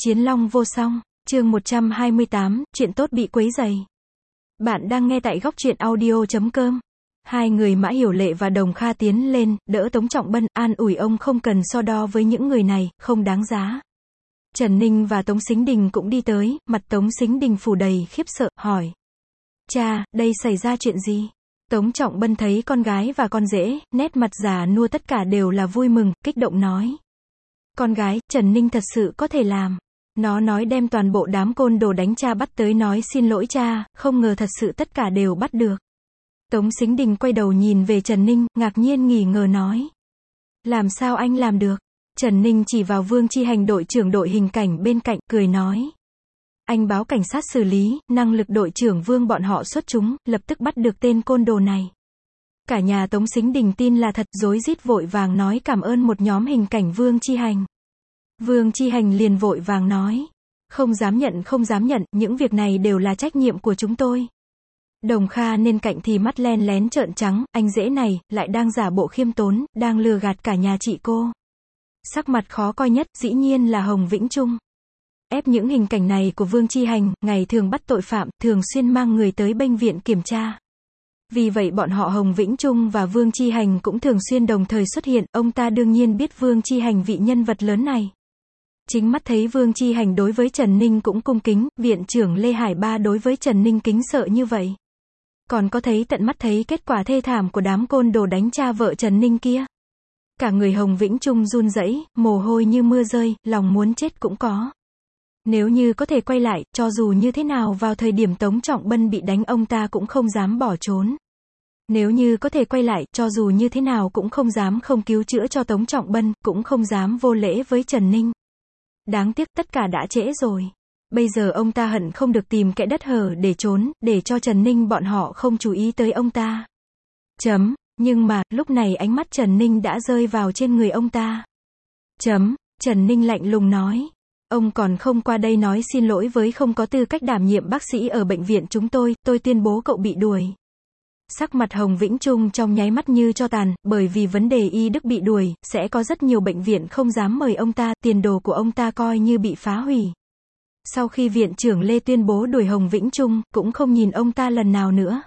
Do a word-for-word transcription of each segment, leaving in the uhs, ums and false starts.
Chiến long vô song, chương một trăm hai mươi tám, chuyện tốt bị quấy rầy. Bạn đang nghe tại góc truyện audio chấm com. Hai người Mã Hiểu Lệ và Đồng Kha tiến lên, đỡ Tống Trọng Bân, an ủi ông không cần so đo với những người này, không đáng giá. Trần Ninh và Tống Sính Đình cũng đi tới, mặt Tống Sính Đình phủ đầy khiếp sợ, hỏi. Cha, đây xảy ra chuyện gì? Tống Trọng Bân thấy con gái và con rể, nét mặt già nua tất cả đều là vui mừng, kích động nói. Con gái, Trần Ninh thật sự có thể làm. Nó nói đem toàn bộ đám côn đồ đánh cha bắt tới nói xin lỗi cha, không ngờ thật sự tất cả đều bắt được. Tống Sính Đình quay đầu nhìn về Trần Ninh, ngạc nhiên nghỉ ngờ nói. Làm sao anh làm được? Trần Ninh chỉ vào Vương Chi Hành đội trưởng đội hình cảnh bên cạnh, cười nói. Anh báo cảnh sát xử lý, năng lực đội trưởng Vương bọn họ xuất chúng, lập tức bắt được tên côn đồ này. Cả nhà Tống Sính Đình tin là thật, rối rít vội vàng nói cảm ơn một nhóm hình cảnh Vương Chi Hành. Vương Chi Hành liền vội vàng nói. Không dám nhận không dám nhận, những việc này đều là trách nhiệm của chúng tôi. Đồng Kha nên cạnh thì mắt len lén trợn trắng, anh rể này, lại đang giả bộ khiêm tốn, đang lừa gạt cả nhà chị cô. Sắc mặt khó coi nhất, dĩ nhiên là Hồng Vĩnh Trung. Ép những hình cảnh này của Vương Chi Hành, ngày thường bắt tội phạm, thường xuyên mang người tới bệnh viện kiểm tra. Vì vậy bọn họ Hồng Vĩnh Trung và Vương Chi Hành cũng thường xuyên đồng thời xuất hiện, ông ta đương nhiên biết Vương Chi Hành vị nhân vật lớn này. Chính mắt thấy Vương Chi Hành đối với Trần Ninh cũng cung kính, viện trưởng Lê Hải Ba đối với Trần Ninh kính sợ như vậy. Còn có thấy tận mắt thấy kết quả thê thảm của đám côn đồ đánh cha vợ Trần Ninh kia. Cả người Hồng Vĩnh Trung run rẩy, mồ hôi như mưa rơi, lòng muốn chết cũng có. Nếu như có thể quay lại, cho dù như thế nào vào thời điểm Tống Trọng Bân bị đánh ông ta cũng không dám bỏ trốn. Nếu như có thể quay lại, cho dù như thế nào cũng không dám không cứu chữa cho Tống Trọng Bân, cũng không dám vô lễ với Trần Ninh. Đáng tiếc tất cả đã trễ rồi. Bây giờ ông ta hận không được tìm kẽ đất hở để trốn, để cho Trần Ninh bọn họ không chú ý tới ông ta. Chấm, nhưng mà, lúc này ánh mắt Trần Ninh đã rơi vào trên người ông ta. Chấm, Trần Ninh lạnh lùng nói. Ông còn không qua đây nói xin lỗi với không có tư cách đảm nhiệm bác sĩ ở bệnh viện chúng tôi, tôi tuyên bố cậu bị đuổi. Sắc mặt Hồng Vĩnh Trung trong nháy mắt như tro tàn, bởi vì vấn đề y đức bị đuổi, sẽ có rất nhiều bệnh viện không dám mời ông ta, tiền đồ của ông ta coi như bị phá hủy. Sau khi viện trưởng Lê tuyên bố đuổi Hồng Vĩnh Trung, cũng không nhìn ông ta lần nào nữa.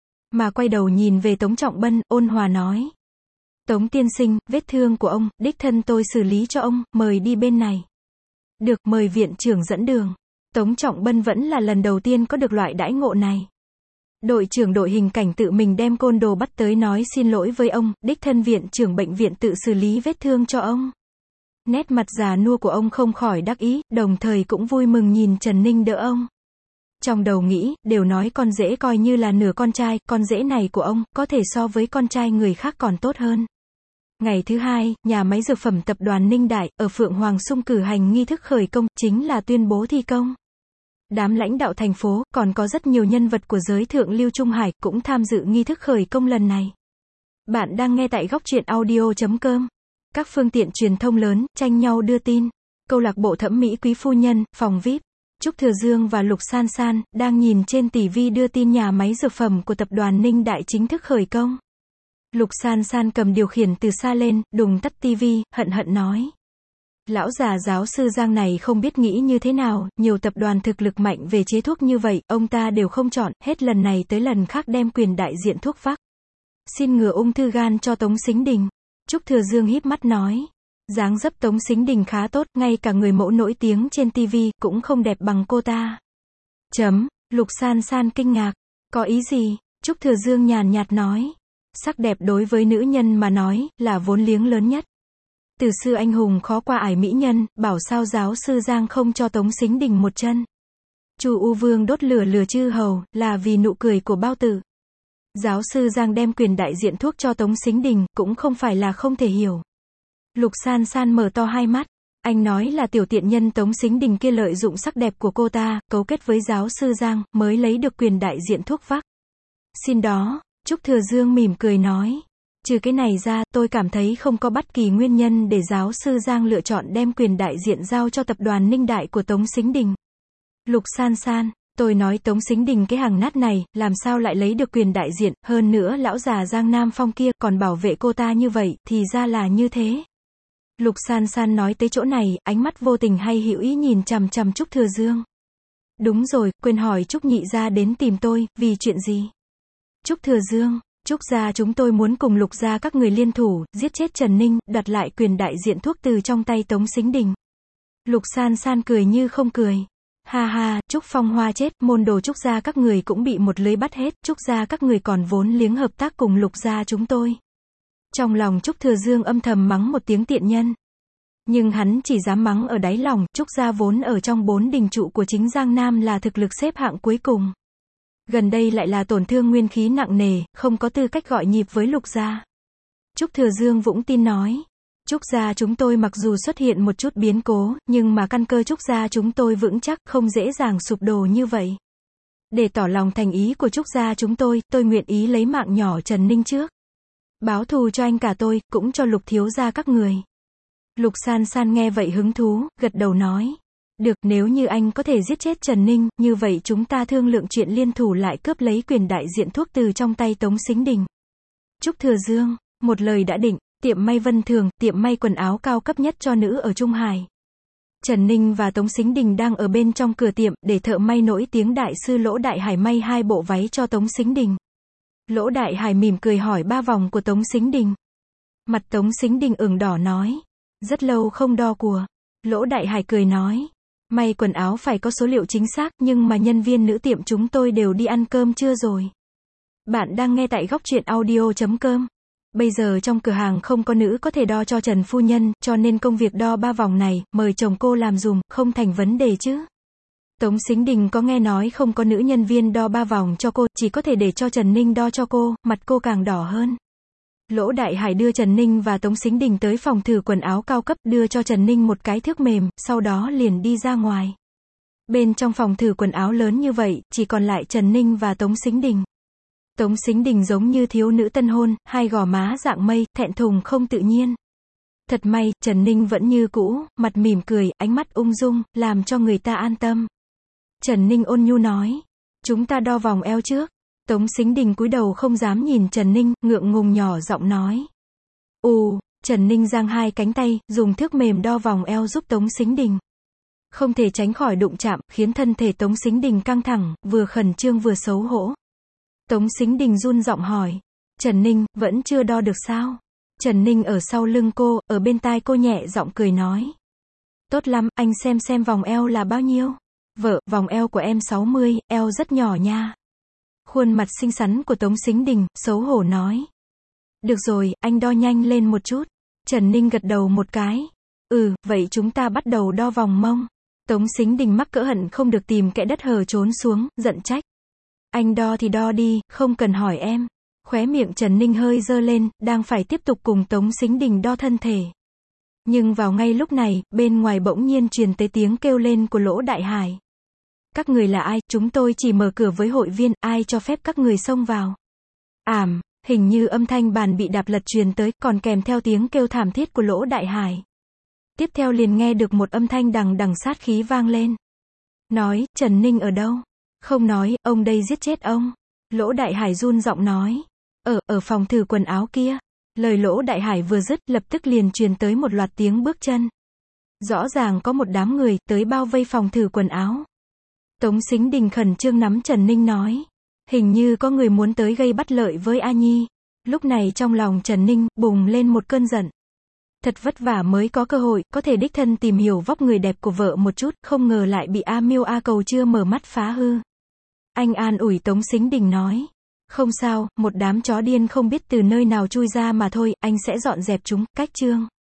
Mà quay đầu nhìn về Tống Trọng Bân, ôn hòa nói. Tống tiên sinh, vết thương của ông, đích thân tôi xử lý cho ông, mời đi bên này. Được, mời viện trưởng dẫn đường. Tống Trọng Bân vẫn là lần đầu tiên có được loại đãi ngộ này. Đội trưởng đội hình cảnh tự mình đem côn đồ bắt tới nói xin lỗi với ông, đích thân viện trưởng bệnh viện tự xử lý vết thương cho ông. Nét mặt già nua của ông không khỏi đắc ý, đồng thời cũng vui mừng nhìn Trần Ninh đỡ ông. Trong đầu nghĩ, đều nói con rể coi như là nửa con trai, con rể này của ông, có thể so với con trai người khác còn tốt hơn. Ngày thứ hai, nhà máy dược phẩm tập đoàn Ninh Đại, ở Phượng Hoàng Sung cử hành nghi thức khởi công, chính là tuyên bố thi công. Đám lãnh đạo thành phố, còn có rất nhiều nhân vật của giới thượng lưu Trung Hải, cũng tham dự nghi thức khởi công lần này. Bạn đang nghe tại góc truyện audio chấm com. Các phương tiện truyền thông lớn, tranh nhau đưa tin. Câu lạc bộ thẩm mỹ quý phu nhân, phòng vi ai pi. Trúc Thừa Dương và Lục San San, đang nhìn trên ti vi đưa tin nhà máy dược phẩm của tập đoàn Ninh Đại chính thức khởi công. Lục San San cầm điều khiển từ xa lên, đùng tắt ti vi, hận hận nói. Lão già giáo sư Giang này không biết nghĩ như thế nào, nhiều tập đoàn thực lực mạnh về chế thuốc như vậy, ông ta đều không chọn, hết lần này tới lần khác đem quyền đại diện thuốc vắc xin ngừa ung thư gan cho Tống Sính Đình. Trúc Thừa Dương híp mắt nói. Dáng dấp Tống Sính Đình khá tốt, ngay cả người mẫu nổi tiếng trên ti vi, cũng không đẹp bằng cô ta. Chấm, Lục San San kinh ngạc. Có ý gì? Trúc Thừa Dương nhàn nhạt nói. Sắc đẹp đối với nữ nhân mà nói, là vốn liếng lớn nhất. Từ xưa anh hùng khó qua ải mỹ nhân, bảo sao giáo sư Giang không cho Tống Sính Đình một chân. Chu U Vương đốt lửa lừa chư hầu, là vì nụ cười của bao tử. Giáo sư Giang đem quyền đại diện thuốc cho Tống Sính Đình, cũng không phải là không thể hiểu. Lục San San mở to hai mắt. Anh nói là tiểu tiện nhân Tống Sính Đình kia lợi dụng sắc đẹp của cô ta, cấu kết với giáo sư Giang, mới lấy được quyền đại diện thuốc vắc xin đó. Trúc Thừa Dương mỉm cười nói. Trừ cái này ra, tôi cảm thấy không có bất kỳ nguyên nhân để giáo sư Giang lựa chọn đem quyền đại diện giao cho tập đoàn Ninh Đại của Tống Sính Đình. Lục San San, tôi nói Tống Sính Đình cái hàng nát này, làm sao lại lấy được quyền đại diện, hơn nữa lão già Giang Nam Phong kia còn bảo vệ cô ta như vậy, thì ra là như thế. Lục San San nói tới chỗ này, ánh mắt vô tình hay hữu ý nhìn chằm chằm Trúc Thừa Dương. Đúng rồi, quên hỏi Trúc nhị gia đến tìm tôi, vì chuyện gì? Trúc Thừa Dương, Trúc gia chúng tôi muốn cùng Lục gia các người liên thủ, giết chết Trần Ninh, đoạt lại quyền đại diện thuốc từ trong tay Tống Sính Đình. Lục San San cười như không cười. Ha ha, Trúc Phong Hoa chết, môn đồ Trúc gia các người cũng bị một lưới bắt hết, Trúc gia các người còn vốn liếng hợp tác cùng Lục gia chúng tôi. Trong lòng Trúc Thừa Dương âm thầm mắng một tiếng tiện nhân. Nhưng hắn chỉ dám mắng ở đáy lòng, Trúc gia vốn ở trong bốn đình trụ của chính Giang Nam là thực lực xếp hạng cuối cùng. Gần đây lại là tổn thương nguyên khí nặng nề, không có tư cách gọi nhịp với Lục gia. Trúc Thừa Dương vững tin nói. Trúc gia chúng tôi mặc dù xuất hiện một chút biến cố, nhưng mà căn cơ Trúc gia chúng tôi vững chắc, không dễ dàng sụp đổ như vậy. Để tỏ lòng thành ý của Trúc gia chúng tôi, tôi nguyện ý lấy mạng nhỏ Trần Ninh trước. Báo thù cho anh cả tôi, cũng cho Lục thiếu gia các người. Lục San San nghe vậy hứng thú, gật đầu nói. Được, nếu như anh có thể giết chết Trần Ninh, như vậy chúng ta thương lượng chuyện liên thủ lại cướp lấy quyền đại diện thuốc từ trong tay Tống Sính Đình. Trúc Thừa Dương, một lời đã định, tiệm may Vân Thường, tiệm may quần áo cao cấp nhất cho nữ ở Trung Hải. Trần Ninh và Tống Sính Đình đang ở bên trong cửa tiệm, để thợ may nổi tiếng đại sư Lỗ Đại Hải may hai bộ váy cho Tống Sính Đình. Lỗ Đại Hải mỉm cười hỏi ba vòng của Tống Sính Đình. Mặt Tống Sính Đình ửng đỏ nói. Rất lâu không đo của. Lỗ Đại Hải cười nói. May quần áo phải có số liệu chính xác, nhưng mà nhân viên nữ tiệm chúng tôi đều đi ăn cơm trưa rồi. Bạn đang nghe tại góc truyện audio chấm com. Bây giờ trong cửa hàng không có nữ có thể đo cho Trần phu nhân, cho nên công việc đo ba vòng này, mời chồng cô làm dùm, không thành vấn đề chứ. Tống Sính Đình có nghe nói không có nữ nhân viên đo ba vòng cho cô, chỉ có thể để cho Trần Ninh đo cho cô, mặt cô càng đỏ hơn. Lỗ Đại Hải đưa Trần Ninh và Tống Sính Đình tới phòng thử quần áo cao cấp, đưa cho Trần Ninh một cái thước mềm, sau đó liền đi ra ngoài. Bên trong phòng thử quần áo lớn như vậy, chỉ còn lại Trần Ninh và Tống Sính Đình. Tống Sính Đình giống như thiếu nữ tân hôn, hai gò má dạng mây, thẹn thùng không tự nhiên. Thật may, Trần Ninh vẫn như cũ, mặt mỉm cười, ánh mắt ung dung, làm cho người ta an tâm. Trần Ninh ôn nhu nói, chúng ta đo vòng eo trước. Tống Sính Đình cúi đầu không dám nhìn Trần Ninh, ngượng ngùng nhỏ giọng nói. Ù, Trần Ninh giang hai cánh tay, dùng thước mềm đo vòng eo giúp Tống Sính Đình. Không thể tránh khỏi đụng chạm, khiến thân thể Tống Sính Đình căng thẳng, vừa khẩn trương vừa xấu hổ. Tống Sính Đình run giọng hỏi. Trần Ninh, vẫn chưa đo được sao? Trần Ninh ở sau lưng cô, ở bên tai cô nhẹ giọng cười nói. Tốt lắm, anh xem xem vòng eo là bao nhiêu? Vợ, vòng eo của em sáu mươi, eo rất nhỏ nha. Khuôn mặt xinh xắn của Tống Sính Đình, xấu hổ nói. Được rồi, anh đo nhanh lên một chút. Trần Ninh gật đầu một cái. Ừ, vậy chúng ta bắt đầu đo vòng mông. Tống Sính Đình mắc cỡ hận không được tìm kẽ đất hở trốn xuống, giận trách. Anh đo thì đo đi, không cần hỏi em. Khóe miệng Trần Ninh hơi dơ lên, đang phải tiếp tục cùng Tống Sính Đình đo thân thể. Nhưng vào ngay lúc này, bên ngoài bỗng nhiên truyền tới tiếng kêu lên của Lỗ Đại Hải. Các người là ai, chúng tôi chỉ mở cửa với hội viên, ai cho phép các người xông vào. Ảm, hình như âm thanh bàn bị đạp lật truyền tới, còn kèm theo tiếng kêu thảm thiết của Lỗ Đại Hải. Tiếp theo liền nghe được một âm thanh đằng đằng sát khí vang lên. Nói, Trần Ninh ở đâu? Không nói, ông đây giết chết ông. Lỗ Đại Hải run giọng nói. Ở, ở phòng thử quần áo kia. Lời Lỗ Đại Hải vừa dứt, lập tức liền truyền tới một loạt tiếng bước chân. Rõ ràng có một đám người, tới bao vây phòng thử quần áo. Tống Sính Đình khẩn trương nắm Trần Ninh nói. Hình như có người muốn tới gây bất lợi với A Nhi. Lúc này trong lòng Trần Ninh, bùng lên một cơn giận. Thật vất vả mới có cơ hội, có thể đích thân tìm hiểu vóc người đẹp của vợ một chút, không ngờ lại bị A Miêu A Cầu chưa mở mắt phá hư. Anh an ủi Tống Sính Đình nói. Không sao, một đám chó điên không biết từ nơi nào chui ra mà thôi, anh sẽ dọn dẹp chúng, cách chương.